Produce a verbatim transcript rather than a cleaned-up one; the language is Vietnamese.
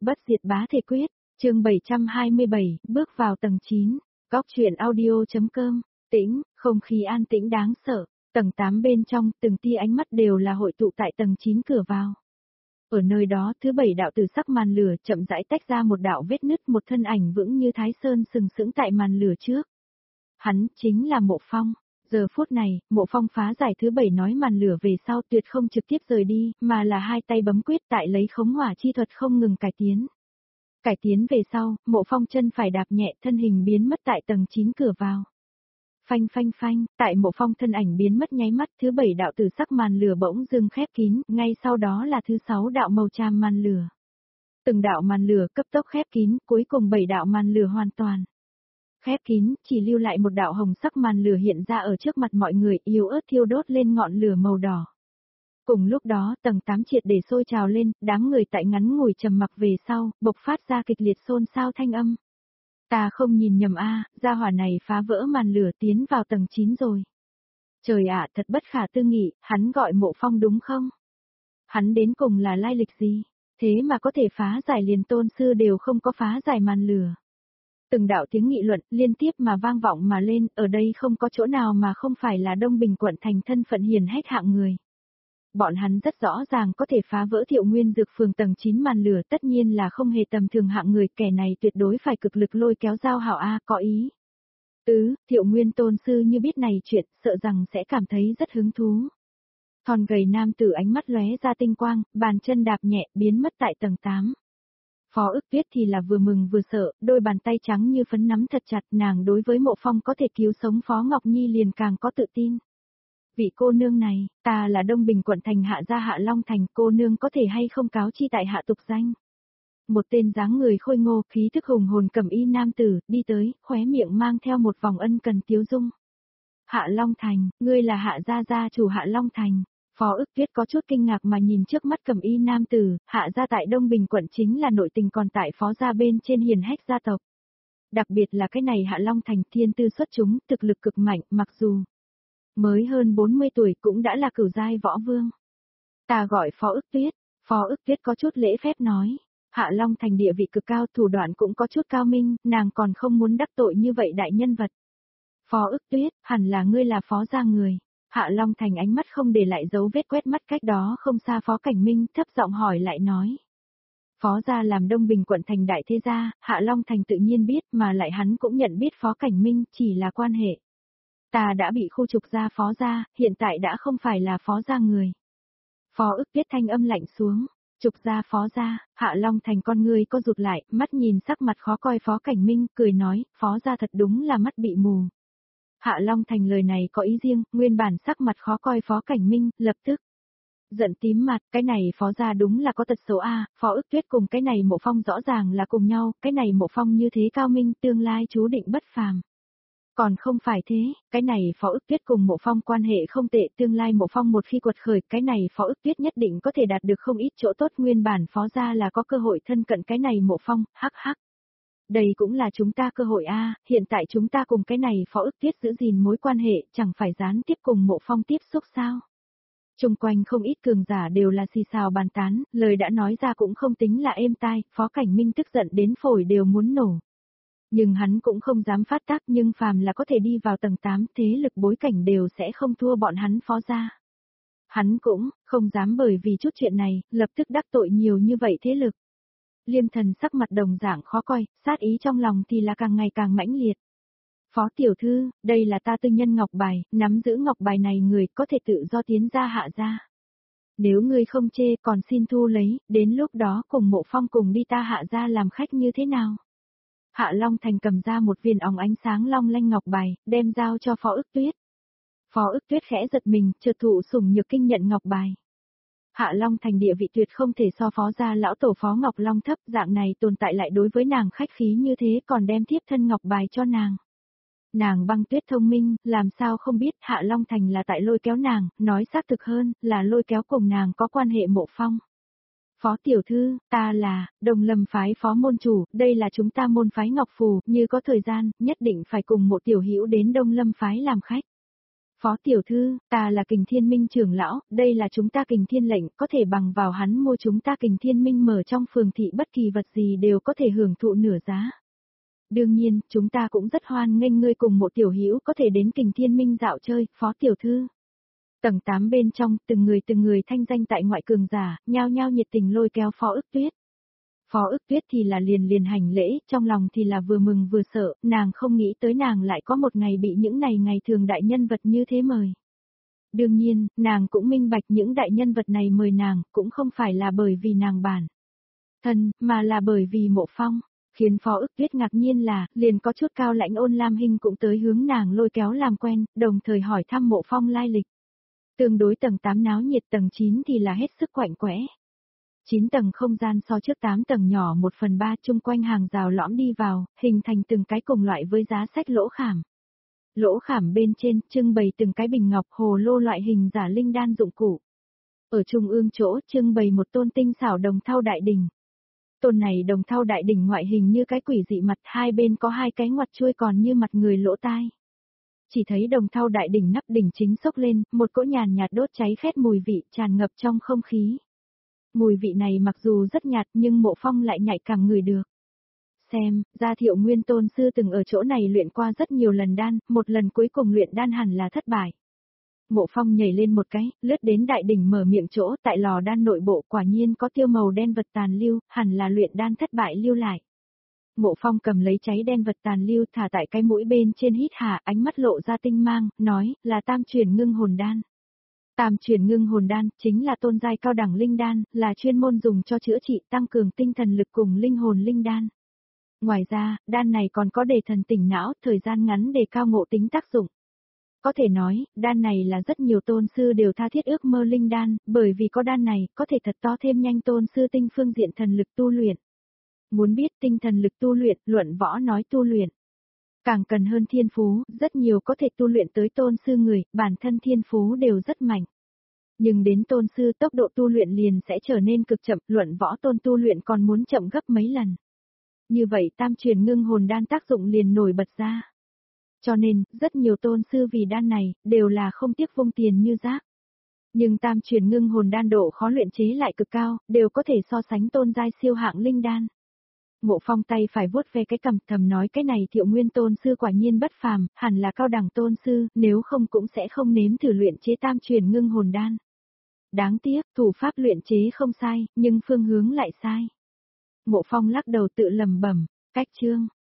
Bất diệt bá thể quyết, chương bảy trăm hai mươi bảy, bước vào tầng chín, góc truyện audio.com, tĩnh, không khí an tĩnh đáng sợ, tầng tám bên trong, từng tia ánh mắt đều là hội tụ tại tầng chín cửa vào. Ở nơi đó, thứ bảy đạo tử sắc màn lửa chậm rãi tách ra một đạo vết nứt, một thân ảnh vững như Thái Sơn sừng sững tại màn lửa trước. Hắn chính là Mộ Phong. Giờ phút này, Mộ Phong phá giải thứ bảy nói màn lửa về sau tuyệt không trực tiếp rời đi, mà là hai tay bấm quyết tại lấy khống hỏa chi thuật không ngừng cải tiến. Cải tiến về sau, Mộ Phong chân phải đạp nhẹ, thân hình biến mất tại tầng chín cửa vào. Phanh phanh phanh, tại Mộ Phong thân ảnh biến mất nháy mắt, thứ bảy đạo tử sắc màn lửa bỗng dưng khép kín, ngay sau đó là thứ sáu đạo màu tràm màn lửa. Từng đạo màn lửa cấp tốc khép kín, cuối cùng bảy đạo màn lửa hoàn toàn khép kín, chỉ lưu lại một đạo hồng sắc màn lửa hiện ra ở trước mặt mọi người, yếu ớt thiêu đốt lên ngọn lửa màu đỏ. Cùng lúc đó, tầng tám triệt để sôi trào lên, đám người tại ngắn ngủi trầm mặc về sau, bộc phát ra kịch liệt xôn xao thanh âm. Ta không nhìn nhầm a, gia hỏa này phá vỡ màn lửa tiến vào tầng chín rồi. Trời ạ, thật bất khả tư nghị, hắn gọi Mộ Phong đúng không? Hắn đến cùng là lai lịch gì? Thế mà có thể phá giải liền tôn sư đều không có phá giải màn lửa. Từng đạo tiếng nghị luận liên tiếp mà vang vọng mà lên, ở đây không có chỗ nào mà không phải là Đông Bình quận thành thân phận hiền hách hạng người. Bọn hắn rất rõ ràng có thể phá vỡ Thiệu Nguyên Dược Phường tầng chín màn lửa, tất nhiên là không hề tầm thường hạng người, kẻ này tuyệt đối phải cực lực lôi kéo Giao Hảo A, có ý. Tứ, Thiệu Nguyên tôn sư như biết này chuyện, sợ rằng sẽ cảm thấy rất hứng thú. Thon gầy nam tử ánh mắt lóe ra tinh quang, bàn chân đạp nhẹ, biến mất tại tầng tám. Phó Ức Tuyết thì là vừa mừng vừa sợ, đôi bàn tay trắng như phấn nắm thật chặt, nàng đối với Mộ Phong có thể cứu sống Phó Ngọc Nhi liền càng có tự tin. Vị cô nương này, ta là Đông Bình quận thành Hạ gia Hạ Long Thành, cô nương có thể hay không cáo chi tại hạ tục danh. Một tên dáng người khôi ngô, khí thức hùng hồn cẩm y nam tử, đi tới, khóe miệng mang theo một vòng ân cần tiếu dung. Hạ Long Thành, ngươi là Hạ gia gia chủ Hạ Long Thành. Phó Ức Tuyết có chút kinh ngạc mà nhìn trước mắt cẩm y nam tử, Hạ gia tại Đông Bình quận chính là nội tình, còn tại Phó gia bên trên hiền hách gia tộc. Đặc biệt là cái này Hạ Long Thành thiên tư xuất chúng, thực lực cực mạnh, mặc dù mới hơn bốn mươi tuổi cũng đã là cửu giai võ vương. Ta gọi Phó Ức Tuyết, Phó Ức Tuyết có chút lễ phép nói, Hạ Long Thành địa vị cực cao, thủ đoạn cũng có chút cao minh, nàng còn không muốn đắc tội như vậy đại nhân vật. Phó Ức Tuyết, hẳn là ngươi là Phó gia người. Hạ Long Thành ánh mắt không để lại dấu vết, quét mắt cách đó không xa Phó Cảnh Minh, thấp giọng hỏi lại nói. Phó gia làm Đông Bình quận thành đại thế gia, Hạ Long Thành tự nhiên biết, mà lại hắn cũng nhận biết Phó Cảnh Minh, chỉ là quan hệ. Ta đã bị khu trục ra Phó gia, hiện tại đã không phải là Phó gia người. Phó Ức Tuyết thanh âm lạnh xuống, trục ra Phó gia, Hạ Long Thành con ngươi có rụt lại, mắt nhìn sắc mặt khó coi Phó Cảnh Minh, cười nói, Phó gia thật đúng là mắt bị mù. Hạ Long Thành lời này có ý riêng, nguyên bản sắc mặt khó coi Phó Cảnh Minh, lập tức giận tím mặt, cái này Phó gia đúng là có tật xấu a, Phó Ức Tuyết cùng cái này Mộ Phong rõ ràng là cùng nhau, cái này Mộ Phong như thế cao minh, tương lai chú định bất phàm. Còn không phải thế, cái này Phó Ức Tuyết cùng Mộ Phong quan hệ không tệ, tương lai Mộ Phong một khi quật khởi, cái này Phó Ức Tuyết nhất định có thể đạt được không ít chỗ tốt, nguyên bản Phó gia là có cơ hội thân cận cái này Mộ Phong, hắc hắc. Đây cũng là chúng ta cơ hội a, hiện tại chúng ta cùng cái này Phó Ức Tuyết giữ gìn mối quan hệ, chẳng phải gián tiếp cùng Mộ Phong tiếp xúc sao? Chung quanh không ít cường giả đều là xì xào bàn tán, lời đã nói ra cũng không tính là êm tai, Phó Cảnh Minh tức giận đến phổi đều muốn nổ. Nhưng hắn cũng không dám phát tác, nhưng phàm là có thể đi vào tầng tám, thế lực bối cảnh đều sẽ không thua bọn hắn Phó gia. Hắn cũng không dám bởi vì chút chuyện này, lập tức đắc tội nhiều như vậy thế lực. Liêm Thần sắc mặt đồng dạng khó coi, sát ý trong lòng thì là càng ngày càng mãnh liệt. Phó tiểu thư, đây là ta tư nhân ngọc bài, nắm giữ ngọc bài này người có thể tự do tiến ra Hạ gia. Nếu ngươi không chê còn xin thu lấy, đến lúc đó cùng Mộ Phong cùng đi ta Hạ gia làm khách như thế nào? Hạ Long Thành cầm ra một viên óng ánh sáng long lanh ngọc bài, đem giao cho Phó Ức Tuyết. Phó Ức Tuyết khẽ giật mình, chợt thụ sủng nhược kinh nhận ngọc bài. Hạ Long Thành địa vị tuyệt không thể so Phó gia lão tổ Phó Ngọc Long thấp, dạng này tồn tại lại đối với nàng khách khí như thế, còn đem thiếp thân ngọc bài cho nàng. Nàng Băng Tuyết thông minh, làm sao không biết Hạ Long Thành là tại lôi kéo nàng, nói xác thực hơn, là lôi kéo cùng nàng có quan hệ Mộ Phong. Phó tiểu thư, ta là Đông Lâm phái phó môn chủ, đây là chúng ta môn phái Ngọc Phù, như có thời gian, nhất định phải cùng Mộ tiểu hữu đến Đông Lâm phái làm khách. Phó tiểu thư, ta là Kình Thiên Minh trưởng lão, đây là chúng ta Kình Thiên lệnh, có thể bằng vào hắn mua chúng ta Kình Thiên Minh mở trong phường thị bất kỳ vật gì đều có thể hưởng thụ nửa giá. Đương nhiên, chúng ta cũng rất hoan nghênh ngươi cùng một tiểu hữu có thể đến Kình Thiên Minh dạo chơi, Phó tiểu thư. Tầng tám bên trong, từng người từng người thanh danh tại ngoại cường giả, nhao nhao nhiệt tình lôi kéo Phó Ức Tuyết. Phó Ức Tuyết thì là liền liền hành lễ, trong lòng thì là vừa mừng vừa sợ, nàng không nghĩ tới nàng lại có một ngày bị những này ngày thường đại nhân vật như thế mời. Đương nhiên, nàng cũng minh bạch những đại nhân vật này mời nàng, cũng không phải là bởi vì nàng bản thân, mà là bởi vì Mộ Phong. Khiến Phó Ức Tuyết ngạc nhiên là, liền có chút cao lãnh Ôn Lam Hinh cũng tới hướng nàng lôi kéo làm quen, đồng thời hỏi thăm Mộ Phong lai lịch. Tương đối tầng tám náo nhiệt, tầng chín thì là hết sức quạnh quẽ. chín tầng không gian so trước tám tầng nhỏ một phần ba chung quanh hàng rào lõm đi vào, hình thành từng cái cùng loại với giá sách lỗ khảm. Lỗ khảm bên trên trưng bày từng cái bình ngọc hồ lô loại hình giả linh đan dụng cụ. Ở trung ương chỗ trưng bày một tôn tinh xảo đồng thau đại đỉnh. Tôn này đồng thau đại đỉnh ngoại hình như cái quỷ dị mặt, hai bên có hai cái ngoặt chuôi còn như mặt người lỗ tai. Chỉ thấy đồng thau đại đỉnh nắp đỉnh chính xốc lên, một cỗ nhàn nhạt đốt cháy khét mùi vị tràn ngập trong không khí. Mùi vị này mặc dù rất nhạt nhưng Mộ Phong lại nhạy cảm ngửi được. Xem, ra Thiệu Nguyên tôn sư từng ở chỗ này luyện qua rất nhiều lần đan, một lần cuối cùng luyện đan hẳn là thất bại. Mộ Phong nhảy lên một cái, lướt đến đại đỉnh mở miệng chỗ, tại lò đan nội bộ quả nhiên có tiêu màu đen vật tàn lưu, hẳn là luyện đan thất bại lưu lại. Mộ Phong cầm lấy cháy đen vật tàn lưu thả tại cái mũi bên trên hít hà, ánh mắt lộ ra tinh mang, nói, là tam truyền ngưng hồn đan. Tam truyền ngưng hồn đan, chính là tôn giai cao đẳng linh đan, là chuyên môn dùng cho chữa trị tăng cường tinh thần lực cùng linh hồn linh đan. Ngoài ra, đan này còn có để thần tỉnh não, thời gian ngắn đề cao ngộ tính tác dụng. Có thể nói, đan này là rất nhiều tôn sư đều tha thiết ước mơ linh đan, bởi vì có đan này, có thể thật to thêm nhanh tôn sư tinh phương diện thần lực tu luyện. Muốn biết tinh thần lực tu luyện, luận võ nói tu luyện. Càng cần hơn thiên phú, rất nhiều có thể tu luyện tới tôn sư người, bản thân thiên phú đều rất mạnh. Nhưng đến tôn sư tốc độ tu luyện liền sẽ trở nên cực chậm, luận võ tôn tu luyện còn muốn chậm gấp mấy lần. Như vậy tam truyền ngưng hồn đan tác dụng liền nổi bật ra. Cho nên, rất nhiều tôn sư vì đan này, đều là không tiếc vung tiền như rác. Nhưng tam truyền ngưng hồn đan độ khó luyện chế lại cực cao, đều có thể so sánh tôn giai siêu hạng linh đan. Mộ Phong tay phải vuốt ve cái cằm thầm nói cái này Thiệu Nguyên tôn sư quả nhiên bất phàm, hẳn là cao đẳng tôn sư, nếu không cũng sẽ không nếm thử luyện chế tam truyền ngưng hồn đan. Đáng tiếc, thủ pháp luyện chế không sai, nhưng phương hướng lại sai. Mộ Phong lắc đầu tự lẩm bẩm, cách chương.